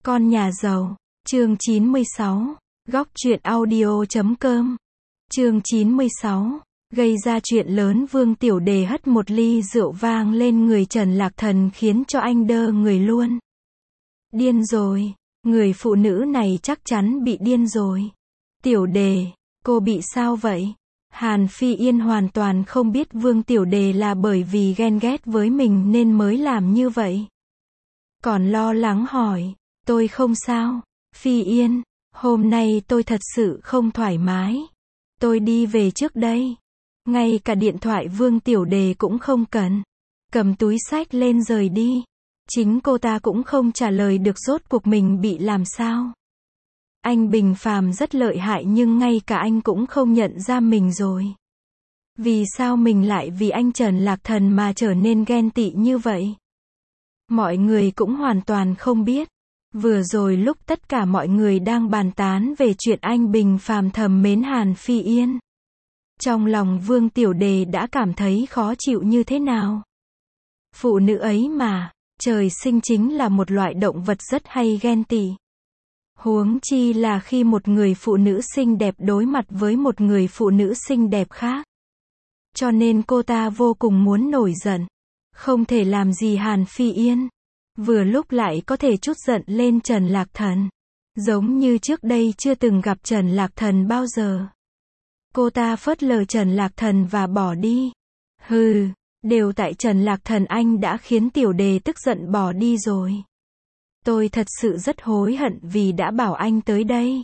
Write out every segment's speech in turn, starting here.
Con nhà giàu, chương 96, góc truyện audio.com, chương 96, gây ra chuyện lớn. Vương Tiểu Đề hất một ly rượu vang lên người Trần Lạc Thần khiến cho anh đơ người luôn. Điên rồi, người phụ nữ này chắc chắn bị điên rồi. Tiểu Đề, cô bị sao vậy? Hàn Phi Yên hoàn toàn không biết Vương Tiểu Đề là bởi vì ghen ghét với mình nên mới làm như vậy. Còn lo lắng hỏi, tôi không sao, Phi Yên, hôm nay tôi thật sự không thoải mái. Tôi đi về trước đây. Ngay cả điện thoại Vương Tiểu Đề cũng không cần. Cầm túi xách lên rời đi. Chính cô ta cũng không trả lời được rốt cuộc mình bị làm sao. Anh Bình Phàm rất lợi hại nhưng ngay cả anh cũng không nhận ra mình rồi. Vì sao mình lại vì anh Trần Lạc Thần mà trở nên ghen tị như vậy? Mọi người cũng hoàn toàn không biết. Vừa rồi lúc tất cả mọi người đang bàn tán về chuyện anh Bình Phàm thầm mến Hàn Phi Yên, trong lòng Vương Tiểu Đề đã cảm thấy khó chịu như thế nào. Phụ nữ ấy mà, trời sinh chính là một loại động vật rất hay ghen tị. Huống chi là khi một người phụ nữ xinh đẹp đối mặt với một người phụ nữ xinh đẹp khác. Cho nên cô ta vô cùng muốn nổi giận. Không thể làm gì Hàn Phi Yên. Vừa lúc lại có thể trút giận lên Trần Lạc Thần. Giống như trước đây chưa từng gặp Trần Lạc Thần bao giờ. Cô ta phớt lờ Trần Lạc Thần và bỏ đi. Hừ, đều tại Trần Lạc Thần anh đã khiến Tiểu Đề tức giận bỏ đi rồi. Tôi thật sự rất hối hận vì đã bảo anh tới đây.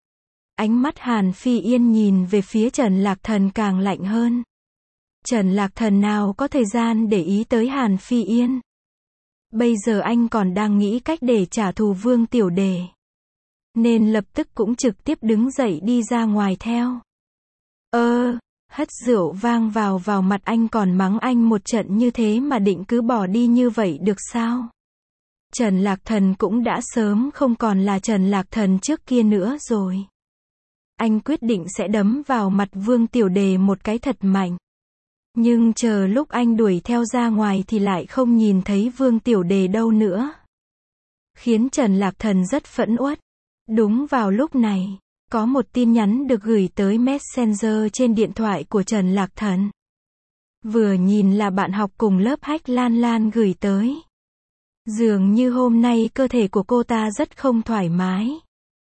Ánh mắt Hàn Phi Yên nhìn về phía Trần Lạc Thần càng lạnh hơn. Trần Lạc Thần nào có thời gian để ý tới Hàn Phi Yên. Bây giờ anh còn đang nghĩ cách để trả thù Vương Tiểu Đề. Nên lập tức cũng trực tiếp đứng dậy đi ra ngoài theo. Hất rượu vang vào mặt anh còn mắng anh một trận như thế mà định cứ bỏ đi như vậy được sao? Trần Lạc Thần cũng đã sớm không còn là Trần Lạc Thần trước kia nữa rồi. Anh quyết định sẽ đấm vào mặt Vương Tiểu Đề một cái thật mạnh. Nhưng chờ lúc anh đuổi theo ra ngoài thì lại không nhìn thấy Vương Tiểu Đề đâu nữa. Khiến Trần Lạc Thần rất phẫn uất. Đúng vào lúc này, có một tin nhắn được gửi tới Messenger trên điện thoại của Trần Lạc Thần. Vừa nhìn là bạn học cùng lớp Hách Lan Lan gửi tới. Dường như hôm nay cơ thể của cô ta rất không thoải mái.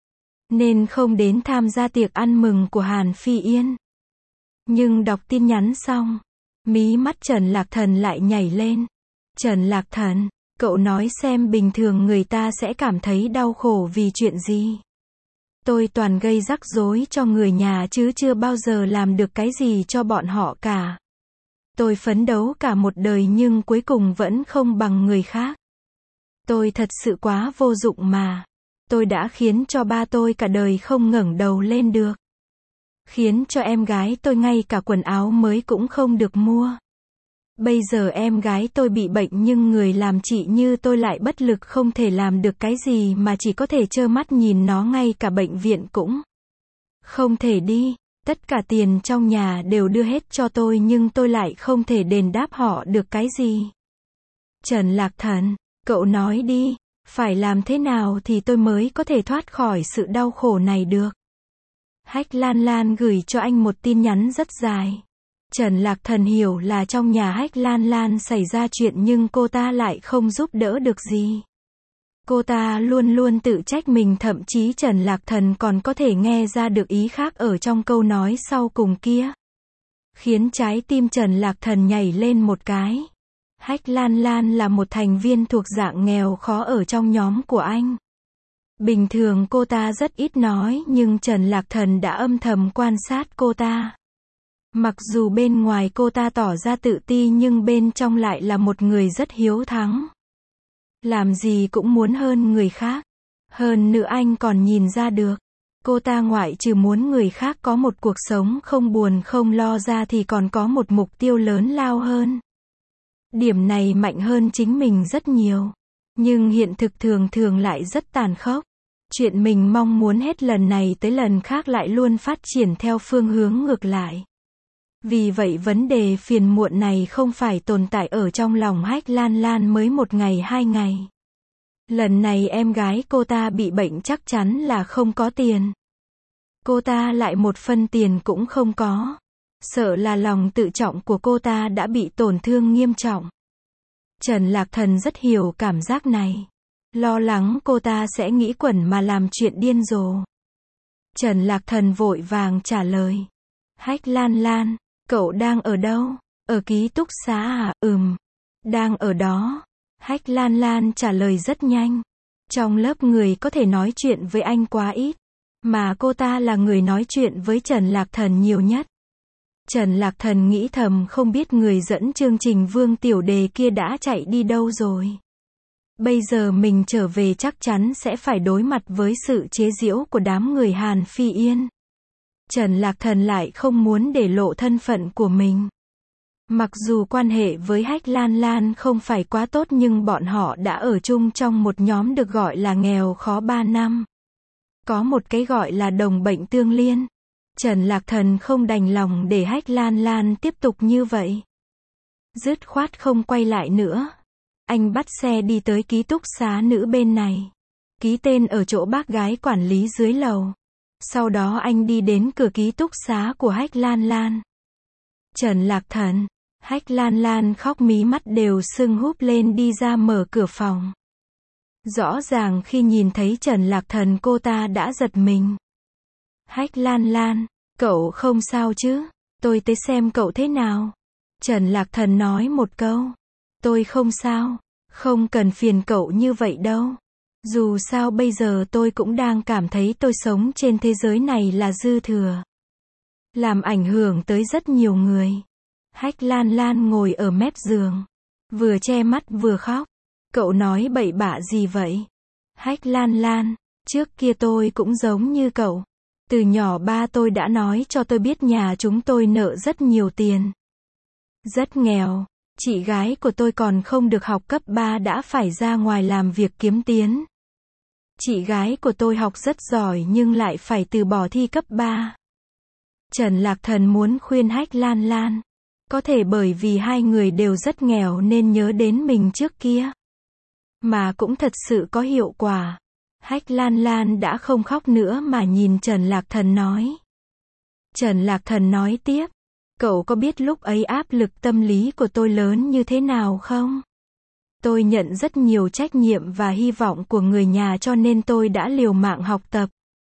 Nên không đến tham gia tiệc ăn mừng của Hàn Phi Yên. Nhưng đọc tin nhắn xong, mí mắt Trần Lạc Thần lại nhảy lên. Trần Lạc Thần, cậu nói xem bình thường người ta sẽ cảm thấy đau khổ vì chuyện gì? Tôi toàn gây rắc rối cho người nhà chứ chưa bao giờ làm được cái gì cho bọn họ cả. Tôi phấn đấu cả một đời nhưng cuối cùng vẫn không bằng người khác. Tôi thật sự quá vô dụng mà. Tôi đã khiến cho ba tôi cả đời không ngẩng đầu lên được. Khiến cho em gái tôi ngay cả quần áo mới cũng không được mua. Bây giờ em gái tôi bị bệnh nhưng người làm chị như tôi lại bất lực không thể làm được cái gì mà chỉ có thể trơ mắt nhìn nó ngay cả bệnh viện cũng không thể đi. Tất cả tiền trong nhà đều đưa hết cho tôi nhưng tôi lại không thể đền đáp họ được cái gì. Trần Lạc Thần, cậu nói đi, phải làm thế nào thì tôi mới có thể thoát khỏi sự đau khổ này được? Hách Lan Lan gửi cho anh một tin nhắn rất dài. Trần Lạc Thần hiểu là trong nhà Hách Lan Lan xảy ra chuyện nhưng cô ta lại không giúp đỡ được gì. Cô ta luôn luôn tự trách mình, thậm chí Trần Lạc Thần còn có thể nghe ra được ý khác ở trong câu nói sau cùng kia. Khiến trái tim Trần Lạc Thần nhảy lên một cái. Hách Lan Lan là một thành viên thuộc dạng nghèo khó ở trong nhóm của anh. Bình thường cô ta rất ít nói nhưng Trần Lạc Thần đã âm thầm quan sát cô ta. Mặc dù bên ngoài cô ta tỏ ra tự ti nhưng bên trong lại là một người rất hiếu thắng. Làm gì cũng muốn hơn người khác. Hơn nữa anh còn nhìn ra được. Cô ta ngoại trừ muốn người khác có một cuộc sống không buồn không lo ra thì còn có một mục tiêu lớn lao hơn. Điểm này mạnh hơn chính mình rất nhiều. Nhưng hiện thực thường thường lại rất tàn khốc. Chuyện mình mong muốn hết lần này tới lần khác lại luôn phát triển theo phương hướng ngược lại. Vì vậy vấn đề phiền muộn này không phải tồn tại ở trong lòng Hách Lan Lan mới một ngày hai ngày. Lần này em gái cô ta bị bệnh chắc chắn là không có tiền. Cô ta lại một phân tiền cũng không có. Sợ là lòng tự trọng của cô ta đã bị tổn thương nghiêm trọng. Trần Lạc Thần rất hiểu cảm giác này. Lo lắng cô ta sẽ nghĩ quẩn mà làm chuyện điên rồ. Trần Lạc Thần vội vàng trả lời. Hách Lan Lan, cậu đang ở đâu? Ở ký túc xá à? Đang ở đó. Hách Lan Lan trả lời rất nhanh. Trong lớp người có thể nói chuyện với anh quá ít. Mà cô ta là người nói chuyện với Trần Lạc Thần nhiều nhất. Trần Lạc Thần nghĩ thầm không biết người dẫn chương trình Vương Tiểu Đề kia đã chạy đi đâu rồi. Bây giờ mình trở về chắc chắn sẽ phải đối mặt với sự chế giễu của đám người Hàn Phi Yên. Trần Lạc Thần lại không muốn để lộ thân phận của mình. Mặc dù quan hệ với Hách Lan Lan không phải quá tốt nhưng bọn họ đã ở chung trong một nhóm được gọi là nghèo khó 3 năm. Có một cái gọi là đồng bệnh tương liên. Trần Lạc Thần không đành lòng để Hách Lan Lan tiếp tục như vậy. Dứt khoát không quay lại nữa. Anh bắt xe đi tới ký túc xá nữ bên này. Ký tên ở chỗ bác gái quản lý dưới lầu. Sau đó anh đi đến cửa ký túc xá của Hách Lan Lan. Trần Lạc Thần. Hách Lan Lan khóc mí mắt đều sưng húp lên đi ra mở cửa phòng. Rõ ràng khi nhìn thấy Trần Lạc Thần cô ta đã giật mình. Hách Lan Lan, cậu không sao chứ? Tôi tới xem cậu thế nào. Trần Lạc Thần nói một câu. Tôi không sao. Không cần phiền cậu như vậy đâu. Dù sao bây giờ tôi cũng đang cảm thấy tôi sống trên thế giới này là dư thừa. Làm ảnh hưởng tới rất nhiều người. Hách Lan Lan ngồi ở mép giường. Vừa che mắt vừa khóc. Cậu nói bậy bạ gì vậy? Hách Lan Lan, trước kia tôi cũng giống như cậu. Từ nhỏ ba tôi đã nói cho tôi biết nhà chúng tôi nợ rất nhiều tiền. Rất nghèo. Chị gái của tôi còn không được học cấp 3 đã phải ra ngoài làm việc kiếm tiền. Chị gái của tôi học rất giỏi nhưng lại phải từ bỏ thi cấp 3. Trần Lạc Thần muốn khuyên Hách Lan Lan. Có thể bởi vì hai người đều rất nghèo nên nhớ đến mình trước kia. Mà cũng thật sự có hiệu quả. Hách Lan Lan đã không khóc nữa mà nhìn Trần Lạc Thần nói. Trần Lạc Thần nói tiếp. Cậu có biết lúc ấy áp lực tâm lý của tôi lớn như thế nào không? Tôi nhận rất nhiều trách nhiệm và hy vọng của người nhà cho nên tôi đã liều mạng học tập.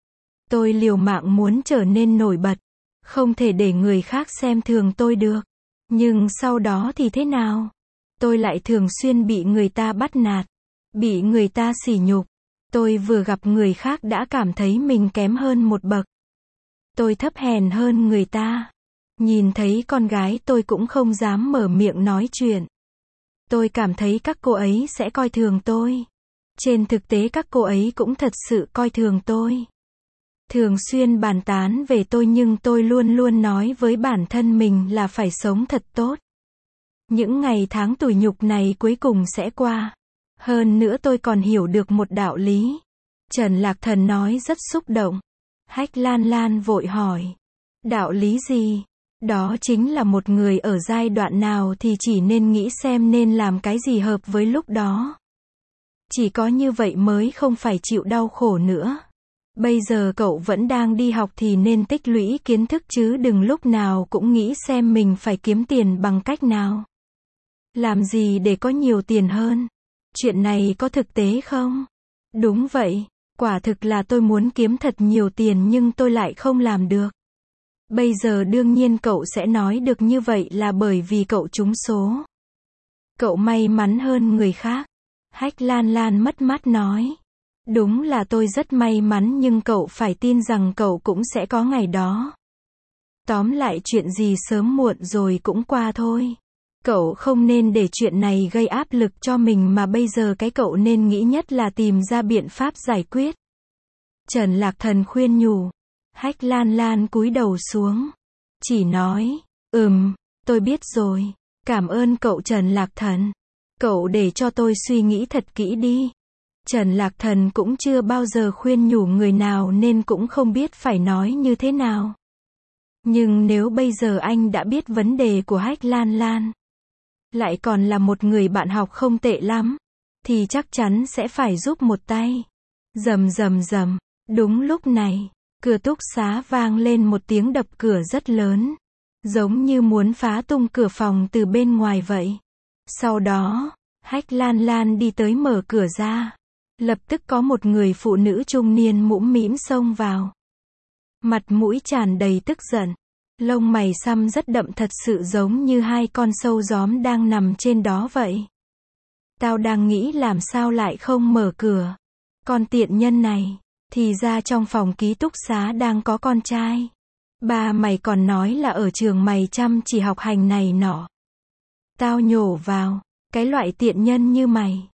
Tôi liều mạng muốn trở nên nổi bật. Không thể để người khác xem thường tôi được. Nhưng sau đó thì thế nào? Tôi lại thường xuyên bị người ta bắt nạt. Bị người ta sỉ nhục. Tôi vừa gặp người khác đã cảm thấy mình kém hơn một bậc. Tôi thấp hèn hơn người ta. Nhìn thấy con gái tôi cũng không dám mở miệng nói chuyện. Tôi cảm thấy các cô ấy sẽ coi thường tôi. Trên thực tế các cô ấy cũng thật sự coi thường tôi. Thường xuyên bàn tán về tôi nhưng tôi luôn luôn nói với bản thân mình là phải sống thật tốt. Những ngày tháng tủi nhục này cuối cùng sẽ qua. Hơn nữa tôi còn hiểu được một đạo lý. Trần Lạc Thần nói rất xúc động. Hách Lan Lan vội hỏi. Đạo lý gì? Đó chính là một người ở giai đoạn nào thì chỉ nên nghĩ xem nên làm cái gì hợp với lúc đó. Chỉ có như vậy mới không phải chịu đau khổ nữa. Bây giờ cậu vẫn đang đi học thì nên tích lũy kiến thức chứ đừng lúc nào cũng nghĩ xem mình phải kiếm tiền bằng cách nào. Làm gì để có nhiều tiền hơn? Chuyện này có thực tế không? Đúng vậy, quả thực là tôi muốn kiếm thật nhiều tiền nhưng tôi lại không làm được. Bây giờ đương nhiên cậu sẽ nói được như vậy là bởi vì cậu trúng số. Cậu may mắn hơn người khác. Hách Lan Lan mất mát nói. Đúng là tôi rất may mắn nhưng cậu phải tin rằng cậu cũng sẽ có ngày đó. Tóm lại chuyện gì sớm muộn rồi cũng qua thôi. Cậu không nên để chuyện này gây áp lực cho mình mà bây giờ cái cậu nên nghĩ nhất là tìm ra biện pháp giải quyết. Trần Lạc Thần khuyên nhủ. Hách Lan Lan cúi đầu xuống. Chỉ nói, tôi biết rồi. Cảm ơn cậu Trần Lạc Thần. Cậu để cho tôi suy nghĩ thật kỹ đi. Trần Lạc Thần cũng chưa bao giờ khuyên nhủ người nào nên cũng không biết phải nói như thế nào. Nhưng nếu bây giờ anh đã biết vấn đề của Hách Lan Lan, lại còn là một người bạn học không tệ lắm, thì chắc chắn sẽ phải giúp một tay. Rầm rầm rầm. Đúng lúc này, cửa túc xá vang lên một tiếng đập cửa rất lớn. Giống như muốn phá tung cửa phòng từ bên ngoài vậy. Sau đó, Hách Lan Lan đi tới mở cửa ra. Lập tức có một người phụ nữ trung niên mũm mĩm xông vào. Mặt mũi tràn đầy tức giận. Lông mày xăm rất đậm, thật sự giống như hai con sâu gióm đang nằm trên đó vậy. Tao đang nghĩ làm sao lại không mở cửa. Con tiện nhân này, thì ra trong phòng ký túc xá đang có con trai. Ba mày còn nói là ở trường mày chăm chỉ học hành này nọ. Tao nhổ vào, cái loại tiện nhân như mày.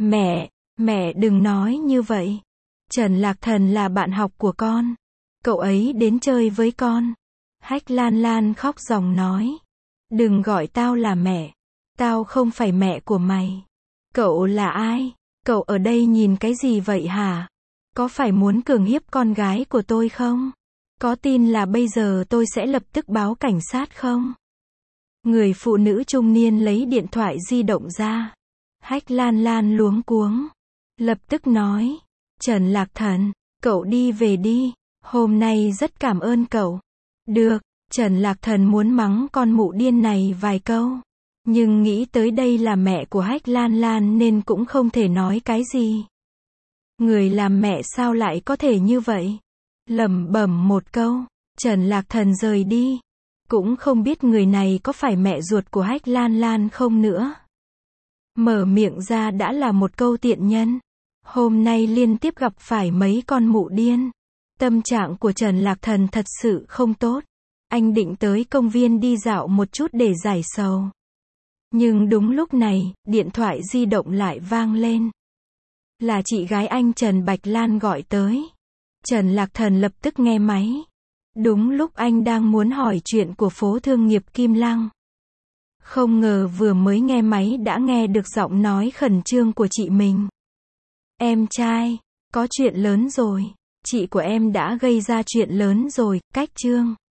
Mẹ đừng nói như vậy. Trần Lạc Thần là bạn học của con. Cậu ấy đến chơi với con. Hách Lan Lan khóc ròng nói. Đừng gọi tao là mẹ. Tao không phải mẹ của mày. Cậu là ai? Cậu ở đây nhìn cái gì vậy hả? Có phải muốn cưỡng hiếp con gái của tôi không? Có tin là bây giờ tôi sẽ lập tức báo cảnh sát không? Người phụ nữ trung niên lấy điện thoại di động ra. Hách Lan Lan luống cuống. Lập tức nói. Trần Lạc Thần, cậu đi về đi. Hôm nay rất cảm ơn cậu. Được, Trần Lạc Thần muốn mắng con mụ điên này vài câu. Nhưng nghĩ tới đây là mẹ của Hách Lan Lan nên cũng không thể nói cái gì. Người làm mẹ sao lại có thể như vậy? Lẩm bẩm một câu, Trần Lạc Thần rời đi. Cũng không biết người này có phải mẹ ruột của Hách Lan Lan không nữa. Mở miệng ra đã là một câu tiện nhân. Hôm nay liên tiếp gặp phải mấy con mụ điên. Tâm trạng của Trần Lạc Thần thật sự không tốt. Anh định tới công viên đi dạo một chút để giải sầu. Nhưng đúng lúc này, điện thoại di động lại vang lên. Là chị gái anh Trần Bạch Lan gọi tới. Trần Lạc Thần lập tức nghe máy. Đúng lúc anh đang muốn hỏi chuyện của phố thương nghiệp Kim Lăng. Không ngờ vừa mới nghe máy đã nghe được giọng nói khẩn trương của chị mình. Em trai, có chuyện lớn rồi. Chị của em đã gây ra chuyện lớn rồi, cách Trương.